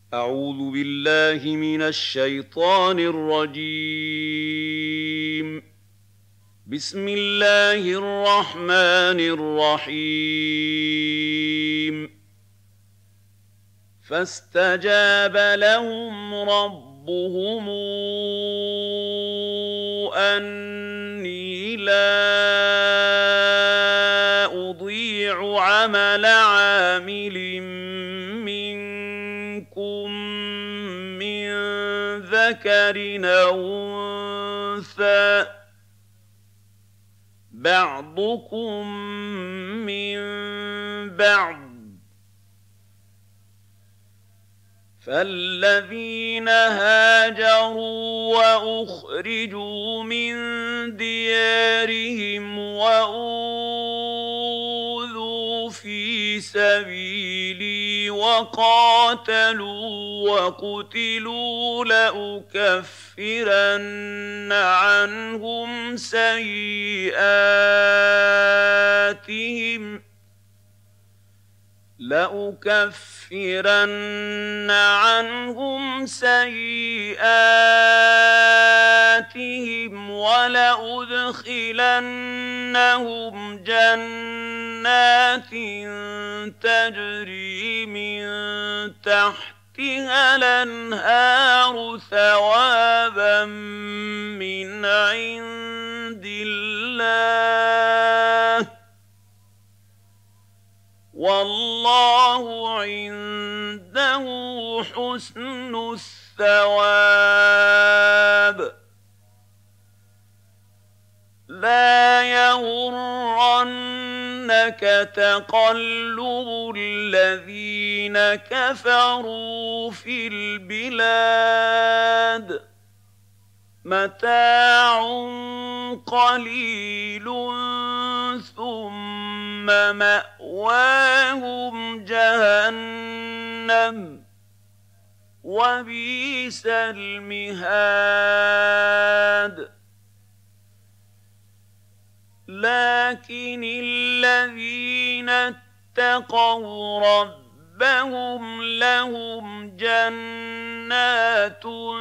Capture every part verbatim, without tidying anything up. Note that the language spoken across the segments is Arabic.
أعوذ بالله من الشيطان الرجيم. بسم الله الرحمن الرحيم. فاستجاب لهم ربهم أني لا أضيع عمل عامل منكم من ذكر أو أنثى بعضكم من بعض، فالذين هاجروا وأخرجوا من ديارهم وأوذوا في سبيلي وقاتلوا وقتلوا لأكفرن عنهم سيئاتهم لأكفرن عنهم سيئاتهم ولأدخلنهم جنات تجري من تحتها الأنهار ثوابا من عند الله، والله عنده حسن الثواب. لا يغرنك تقلب الذين كفروا في البلاد، متاع قليل ثم مأواهم جهنم وبئس المهاد. لكن الذين اتقوا ربهم لهم جنات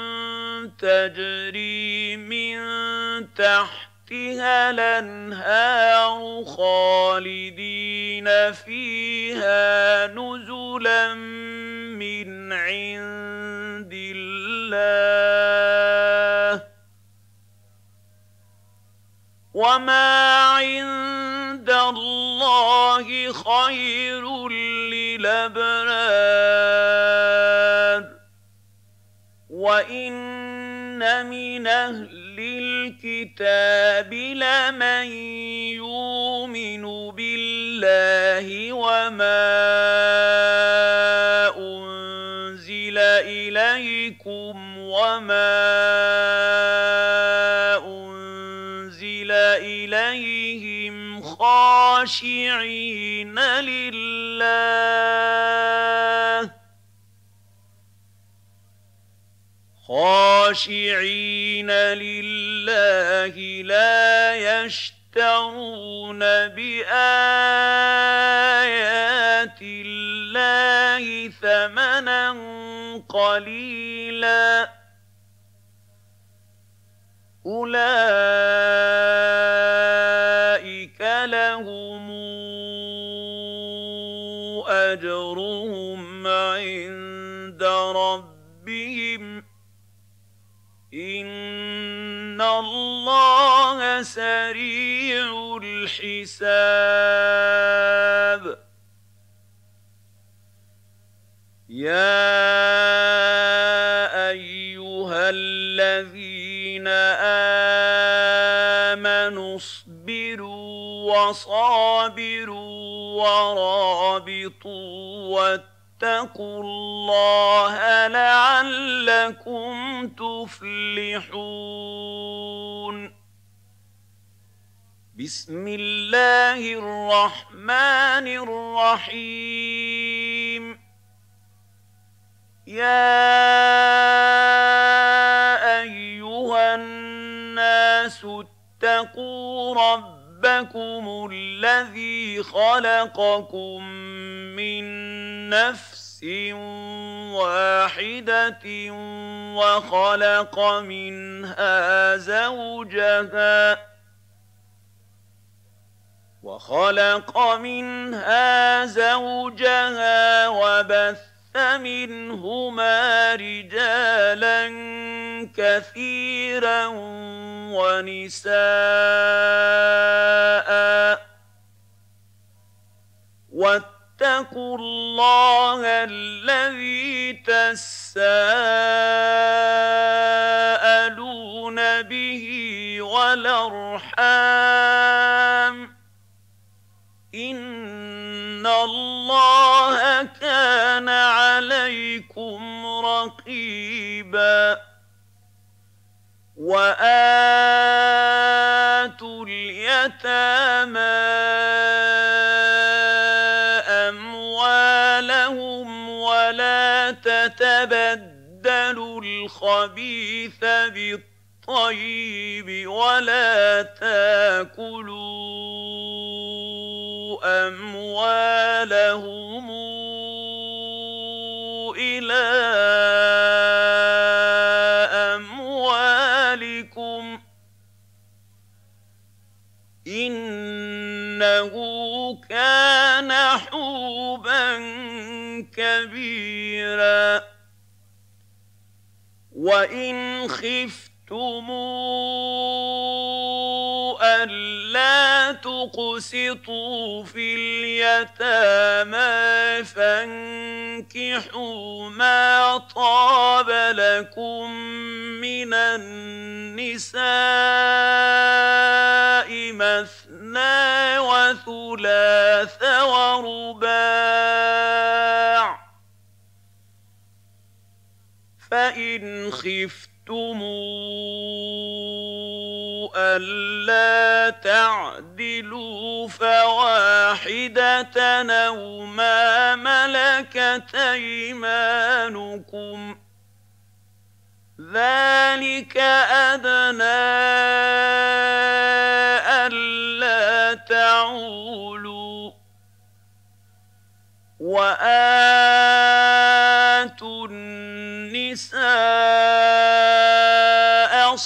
تجري من تحتها الأنهار خالدين فيها نزلا من عند الله، وما عند الله خير للأبرار. وإن من أهل الكتاب لمن يؤمن بالله وما أنزل إليكم وما أنزل إليهم خاشعين لله خاشعين لله لا يشترون بآيات الله ثمنا قليلا، أولئك لهم أجرهم عند ربهم إن الله سريع الحساب. يا أيها الذين آمنوا اصبروا وصابروا ورابطوا واتقوا الله لعلكم تفلحون. بسم الله الرحمن الرحيم. يا أيها الناس اتقوا ربكم الذي خلقكم من نفس نفس واحدة وخلق منها زوجها وخلق منها زوجها وبث منهما رجالا كثيرا ونساء واتقوا الله الذي تساءلون به والأرحام إن الله كان عليكم رقيبا وآتوا اليتامى أموالهم ولا تتبدلوا الخبيث بالطيب ولا تاكلوا أموالهم إلى أموالكم إنه كان حوبا كبيرا وإن خفتم ألا تقسطوا في اليتامى فانكحوا ما طاب لكم من النساء مثنى وثلاث ورباع فإن خفتم ألا تعدلوا فواحدة أو ما ملكت أيمانكم ذلك أدنى ألا تعولوا وآتوا النساء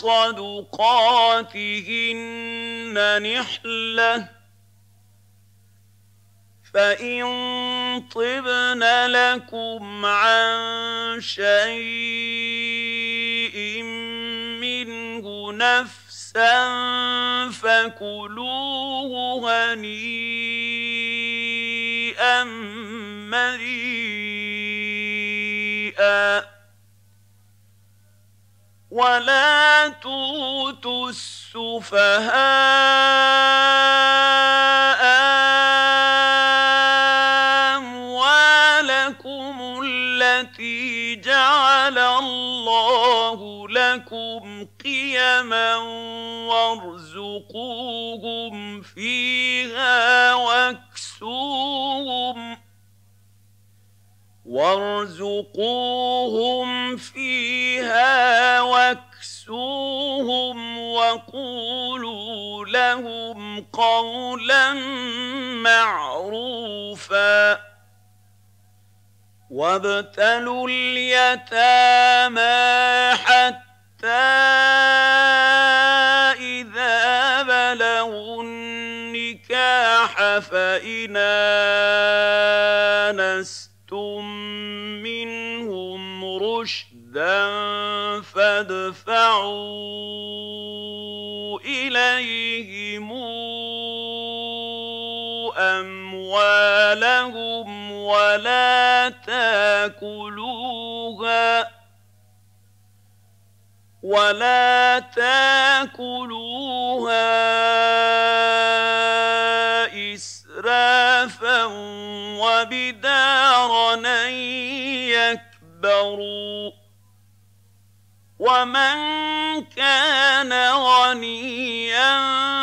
صدقاتهن نحلة فإن طبن لكم عن شيء منه نفسا فكلوه هنيئا مريئا ولا تؤتوا السفهاء أموالكم التي جعل الله لكم قيما وارزقوهم فيها واكسوهم وارزقوهم فيها واكسوهم وقولوا لهم قولا معروفا وابتلوا اليتامى حتى إذا بلغوا النكاح فإن آنستم منهم رشدا فادفعوا إليهم أموالهم ولا تاكلوها ولا تاكلوها إسرافا وبدارا أن يكبروا ومن كان غنيا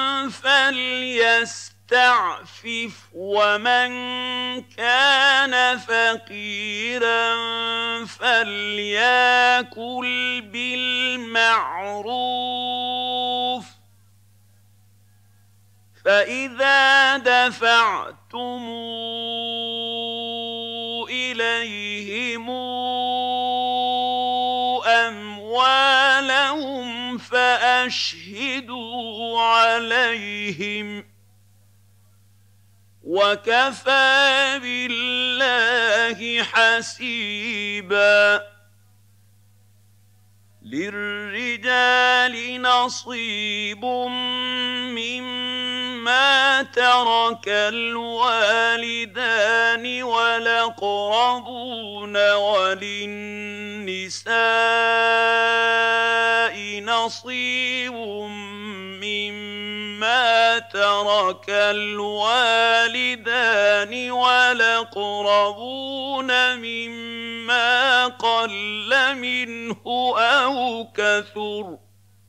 فليستعفف ومن كان فقيرا فليأكل بالمعروف فإذا دفعتم إليه ظلموا أموالهم فأشهدوا عليهم وكفى بالله حسيبا. للرجال نصيب مما ترك الوالدان والأقربون وللنساء نصيب مما ترك الوالدان والأقربون مما قل منه أو كثر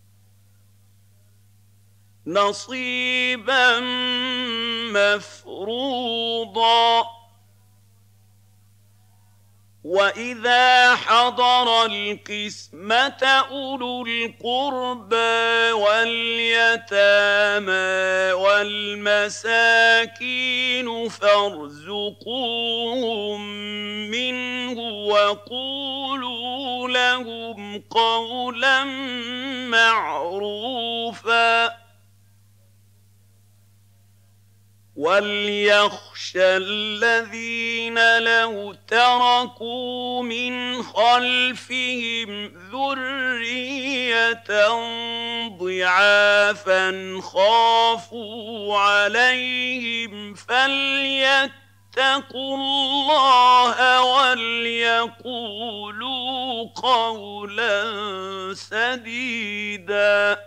نصيبا مفروضا. وإذا حضر القسمة أولو القربى واليتامى والمساكين فارزقوهم منه وقولوا لهم قولا معروفا. وليخشى الذين لو تركوا من خلفهم ذرية ضعافا خافوا عليهم فليتقوا الله وليقولوا قولا سديدا.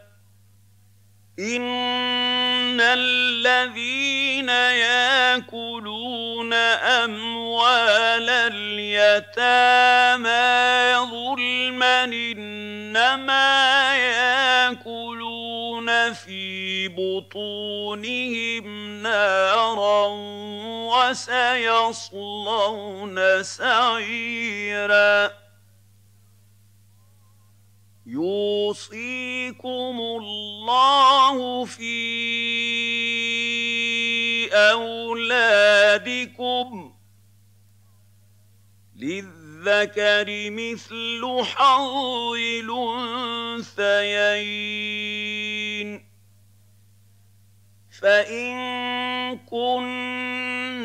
إن الذين يأكلون أموال اليتامى ظلما إنما يأكلون في بطونهم نارا وسيصلون سعيرا. يوصيكم الله في أولادكم للذكر مثل حظ الأنثيين. فإن كن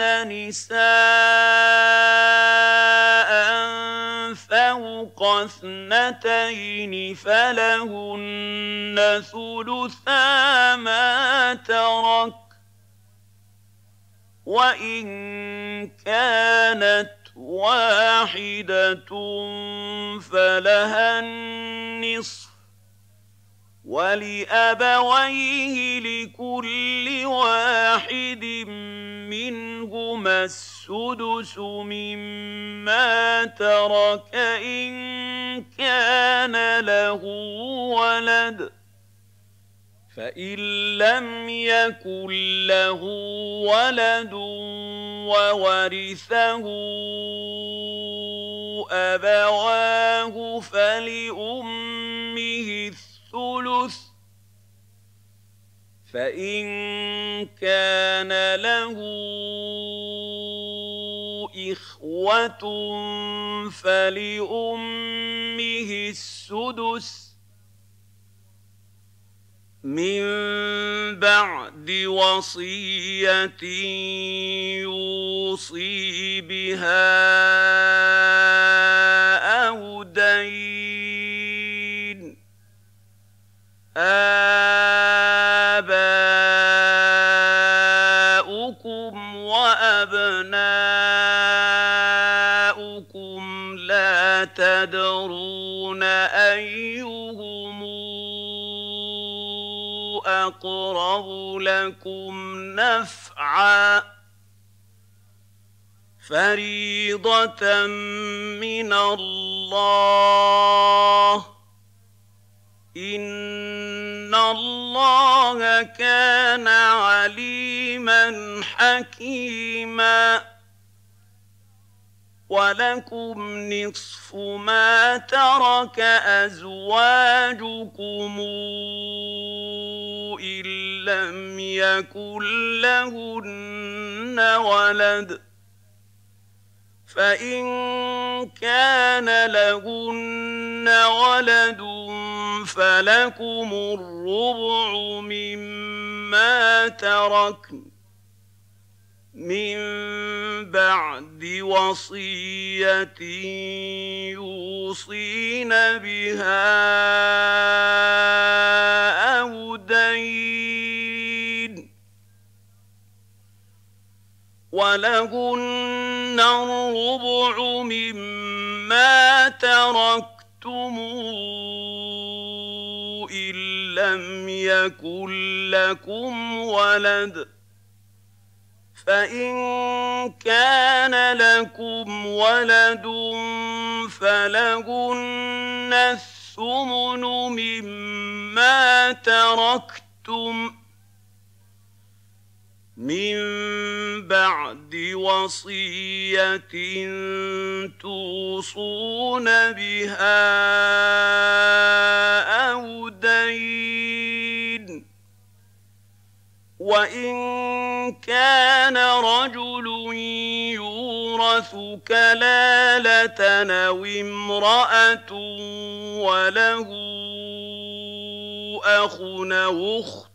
نساء فوق اثنتين فلهن ثلثا ما ترك وإن كانت واحدة فلها النصف ولأبويه لكل واحد منهما السدس مما ترك إن كان له ولد فإن لم يكن له ولد وورثه أبواه فلأمه الثلث فإن كان له إخوة فلأمه السدس من بعد وصية يوصي بها أو دين. آباؤكم وأبناؤكم لا تدرون أيهم أقرب لكم نفعا فريضة من الله إن الله كان عليما حكيما. ولكم نصف ما ترك أزواجكم إن لم يكن لهن ولد فإن كان لهن ولد فلكم الربع مما تركن من بعد وصية يوصين بها أو دين، ولهن الربع مما تركتم إن لم يكن لكم ولد، فإن كان لكم ولد فلهن الثمن مما تركتم من بعد وصية توصون بها أو دين. وإن كان رجل يورث كلالة أو امرأة وله أخ أو أخت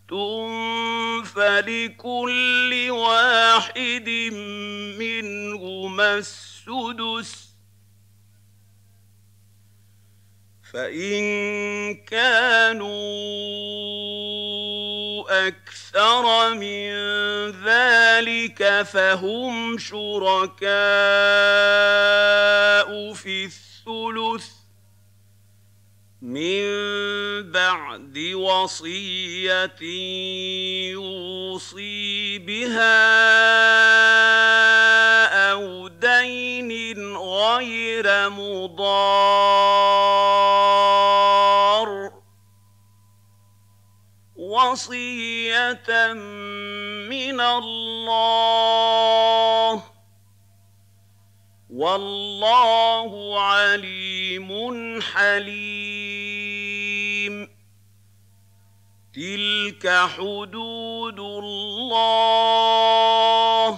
فلكل واحد منهما السدس، فإن كانوا أكثر من ذلك فهم شركاء في الثلث من بعد وصية يوصي بها أو دين غير مضار، وصية من الله، والله عليم حليم. تلك حدود الله،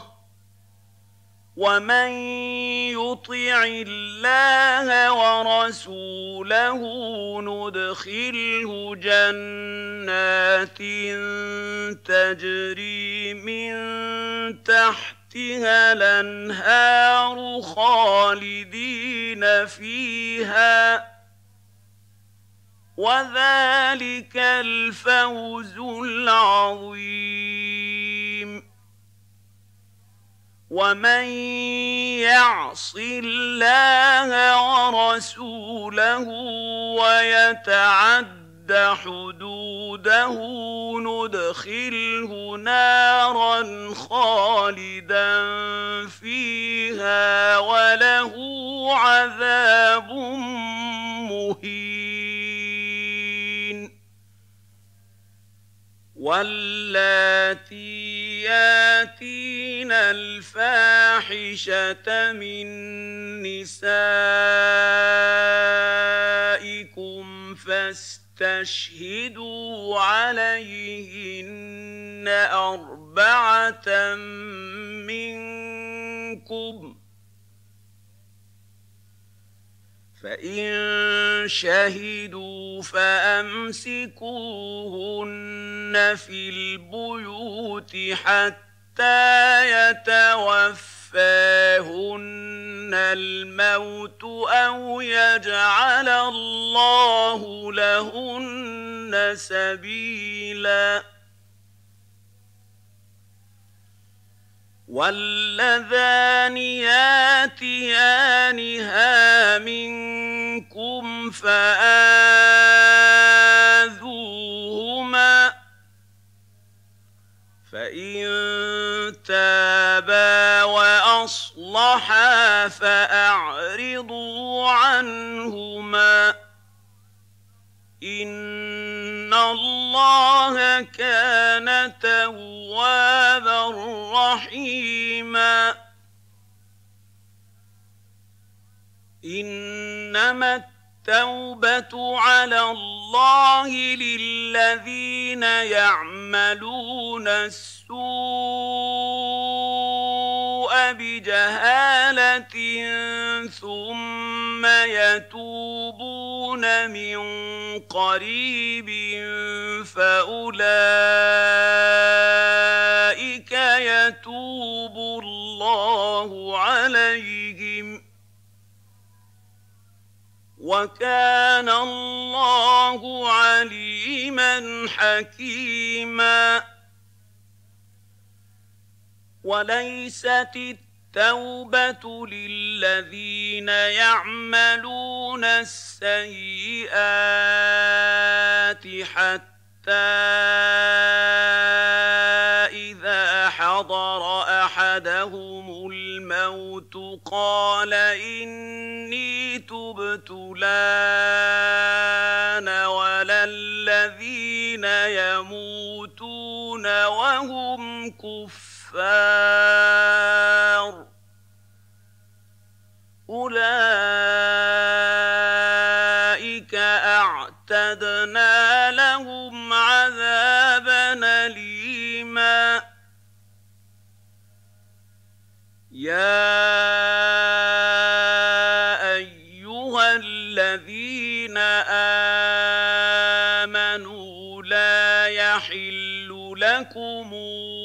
ومن يطع الله ورسوله ندخله جنات تجري من تحتها الأنهار خالدين فيها، وذلك الفوز العظيم. ومن يعص الله ورسوله ويتعد حدوده ندخله نارا خالدا فيها وله عذاب مهين. واللاتي ياتين الفاحشة من نسائكم فاستشهدوا عليهن أربعة منكم، فإن شهدوا فأمسكوهن في البيوت حتى يتوفاهن الموت أو يجعل الله لهن سبيلا. واللذان ياتيانها منكم فآذوهما، فإن تابا وأصلحا فأعرضوا عنهما، إن الله كان توابا رحيما. إنما التوبة على الله للذين يعملون السوء بجهالة ثم يتوبون من قريب فأولئك يتوب الله عليهم وكان الله عليما حكيما. وليست التوبة للذين يعملون السيئات حتى إذا حضر أحدهم الموت قال إني تبت الآن ولا الذين يموتون وهم كفار أولئك أعتدنا لهم عذابا أليما. يا أيها الذين آمنوا لا يحل لكم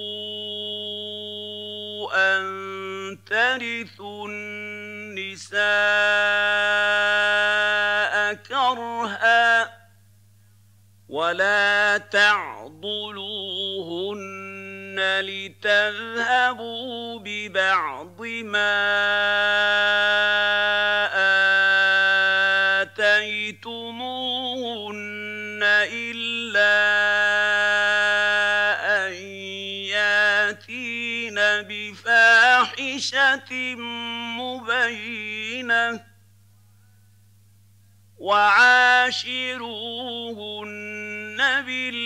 أن ترثوا النساء كرها ولا تعضلوهن لتذهبوا ببعض ما آتيتموهن إلا أن ياتين بفاحشة مبينة وعاشروهن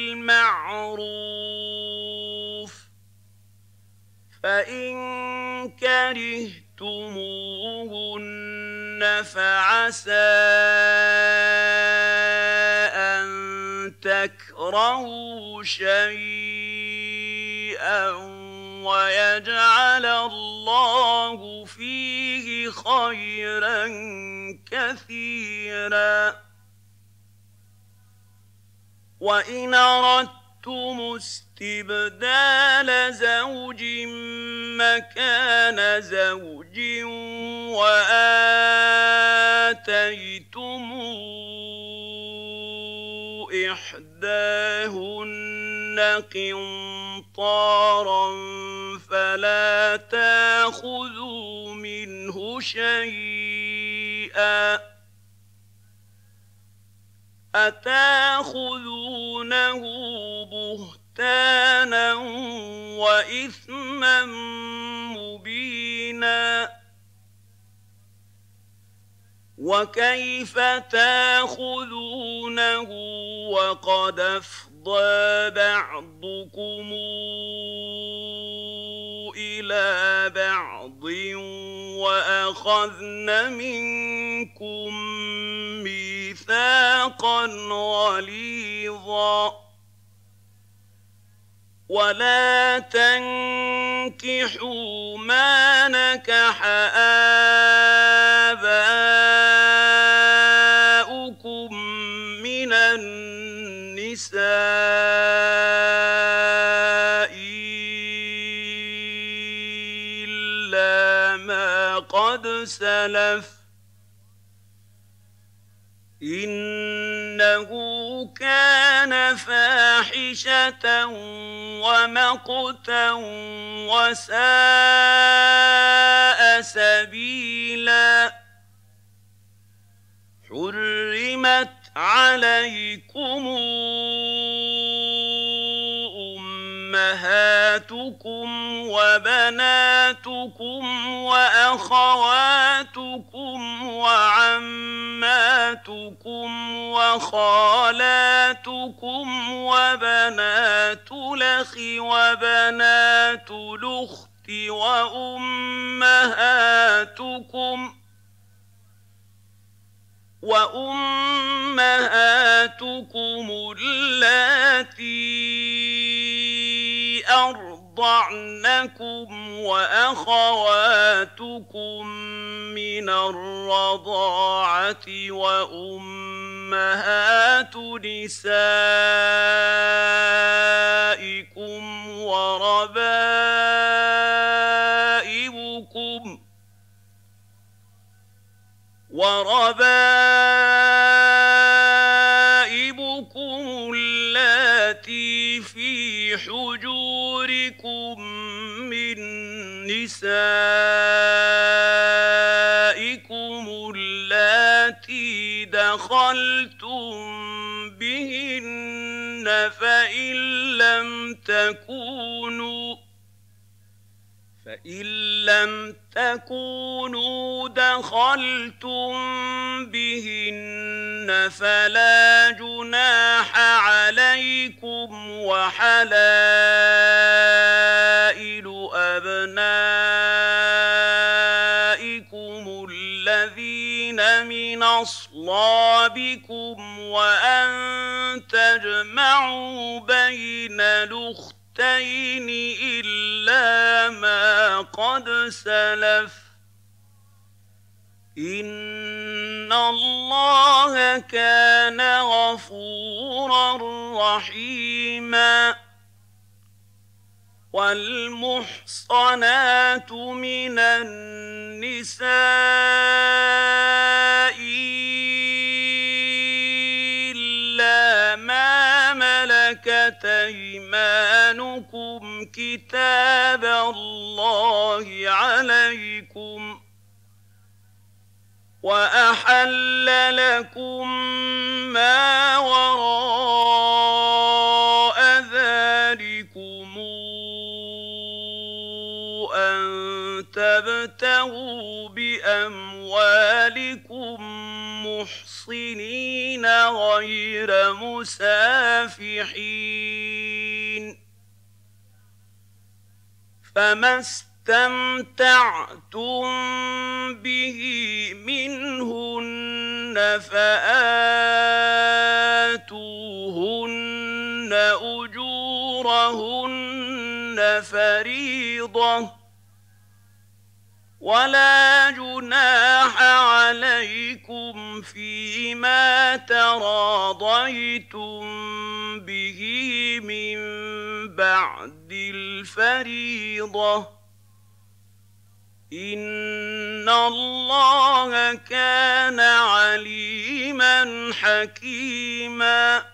بالمعروف فإن كرهتموهن فعسى أن تكرهوا شيئا ويجعل الله فيه خيرا كثيرا. وإن أردتم استبدال زوج مكان زوج وآتيتم إحداهن قنطارا فلا تأخذوا منه شيئا أتأخذونه بهتانا وإثما مبينا وكيف تأخذونه وقد أفضى بعضكم إلى بعض وأخذن منكم ميثاقا غليظا. ولا تنكحوا ما نكح آباؤكم من النساء إلا ما قد سلف إنه كان فاحشة ومقتا وساء سبيلا. حرمت عليكم أمهاتكم وبناتكم وأخواتكم وعماتكم وخالاتكم وبنات الأخ وبنات الأخت وأمهاتكم وأمهاتكم اللاتي أرضعنكم أرضعنكم وأخواتكم من الرضاعة وأمهات نسائكم وربائبكم وربائبكم اللاتي في حجوركم من نسائكم اللاتي دخلتم بهن فإن لم تكونوا فإن لم تكونوا دخلتم بهن فلا جناح عليكم وحلائل أبنائكم الذين من أصلابكم وأن تجمعوا بين الأختين إلا ما قد سلف إن الله كان غفورا رحيما. والمحصنات من النساء إلا ما ملكت أيمانكم كتاب الله عليكم وأحل لكم ما وراء ذلكم أن تبتغوا بأموالكم محصنين غير مسافحين فما استمتعتم به منهن فآتوهن أجورهن فريضة ولا جناح عليكم فيما تراضيتم به من بعد الفريضة إن الله كان عليما حكيما.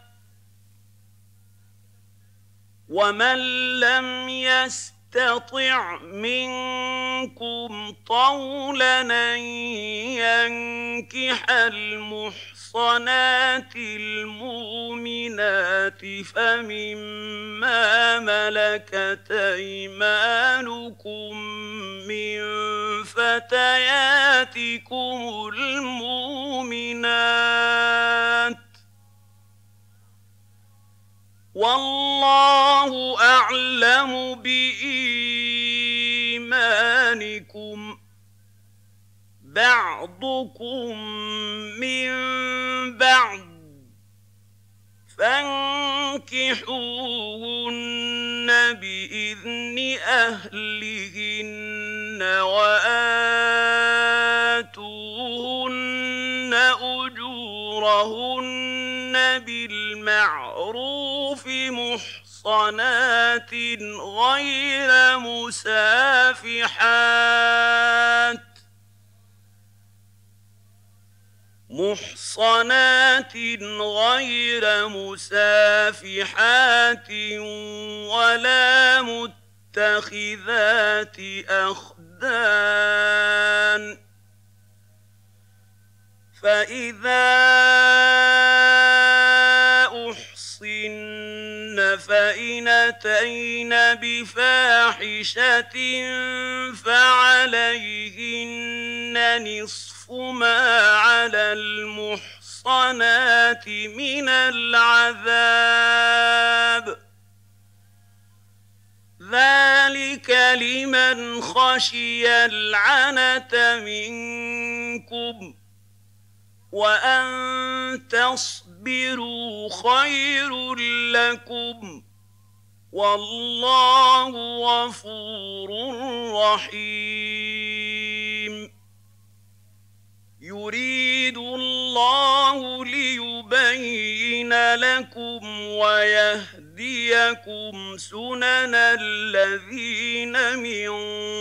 ومن لم يستطع منكم طولا أن ينكح المحصنات المؤمنات فمما ملكت أيمانكم من فتياتكم المؤمنات والله أعلم بإيمانكم بعضكم من بعض فانكحوهن بإذن أهلهن وآتوهن أجورهن بالمعروف محصنات غير مسافحات محصنات غير مسافحات ولا متخذات أخدان فإذا أحصن فإن أتين بفاحشة فعليهن نصف ما على المحصنات من العذاب ذلك لمن خشي العنة منكم وأن تصبروا خير لكم والله غفور رحيم. يريد الله ليبين لكم ويهديكم سنن الذين من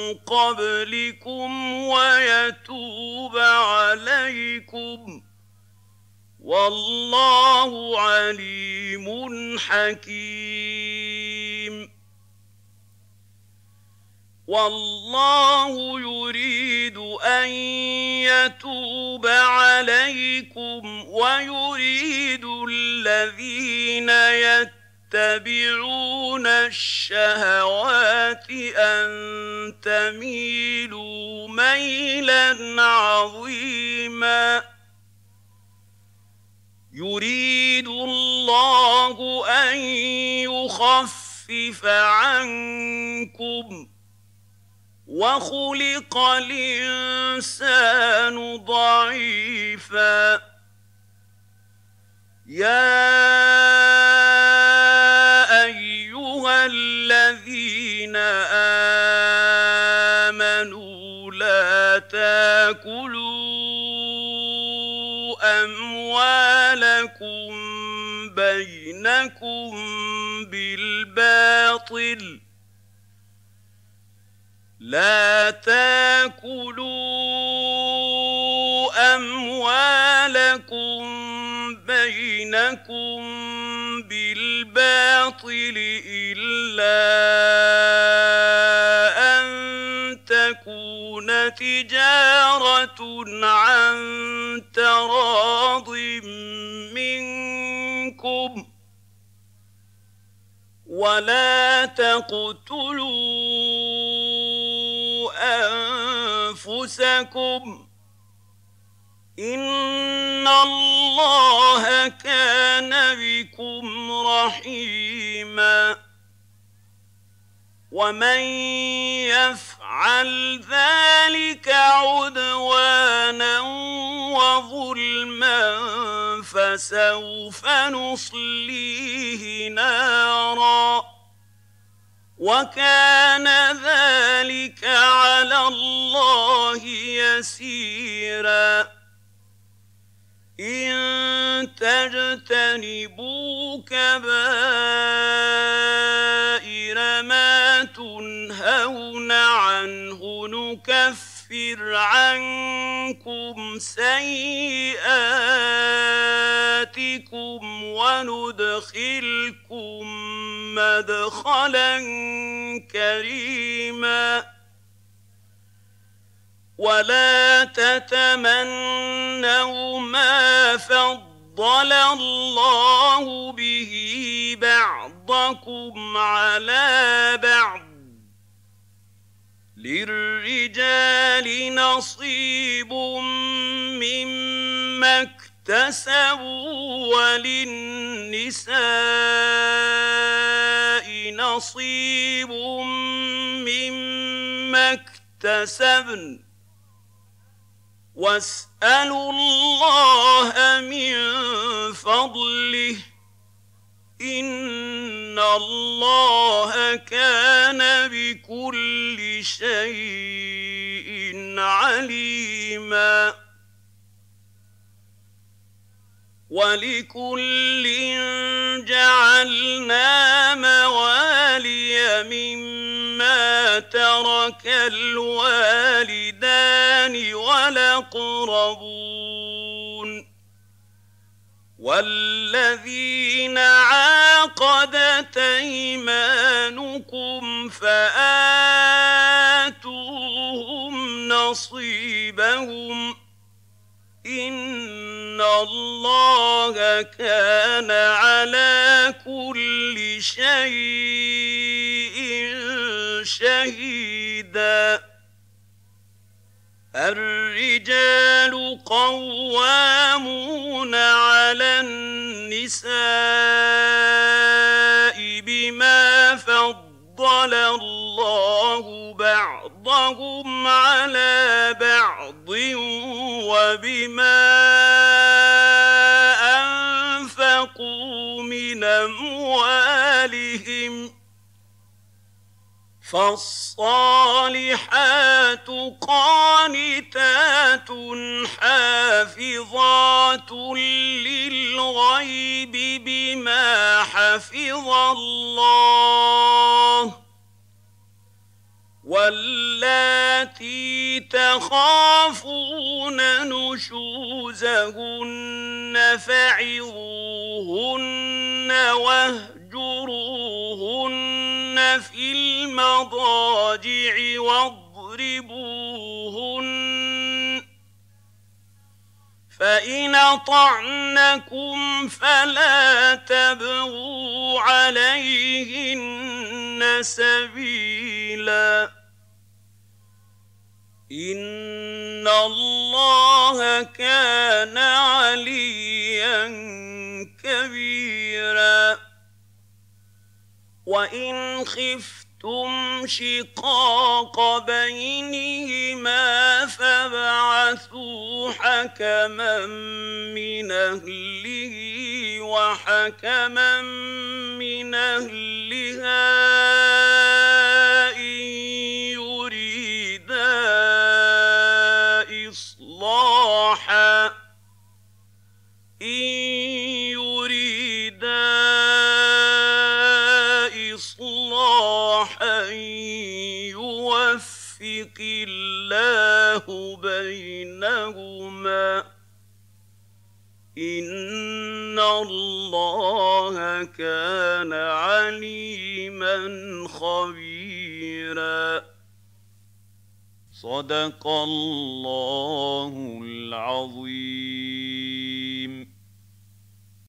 قبلكم ويتوب عليكم، والله عليم حكيم. والله يريد أن يتوب عليكم ويريد الذين يتبعون الشهوات أن تميلوا ميلا عظيما. يريد الله أن يخفف عنكم، وخلق الإنسان ضعيفا. يا أيها الذين آمنوا لا تاكلوا أموالكم بينكم بالباطل لا تاكلوا أموالكم بينكم بالباطل إلا أن تكون تجارة عن تراض منكم، ولا تقتلوا أنفسكم إن الله كان بكم رحيما. ومن يفعل ذلك عدوانا وظلما فسوف نصليه نارا، وكان ذلك على الله يسيرا. إن تجتنبوا كبائر ما تنهون عنه نكفر عنكم سيئاتكم وندخلكم مدخلا كريما. ولا تتمنوا ما فضل الله به بعضكم على بعض، للرجال نصيب مما اكتسبوا وللنساء نصيب مما اكتسبن، واسألوا الله من فضله إن الله كان بكل شيء عليما. ولكل جعلنا موالي مما ترك الوالدان والأقربون والذين عاقدت أيمانكم فآتوهم نصيبهم إن الله كان على كل شيء شهيدا. الرجال قوامون على النساء بما فضل الله بعضهم على بعض وبما أنفقوا من أموالهم فالصالحات قانتات حافظات للغيب بما حفظ الله واللاتي تخافون نشوزهن فعظوهن واهجروهن في المضاجع واضربوهن فإن أطعنكم فلا تبغوا عليهن سبيلا إن الله كان عليا كبيرا وإن خفتم شقاق بينهما فابعثوا حكما من أهله وحكما من أهلها إن يريدا إصلاحا إن يريدا إصلاحا يوفق الله بينهما إن الله كان عليما خبيرا صدق الله العظيم.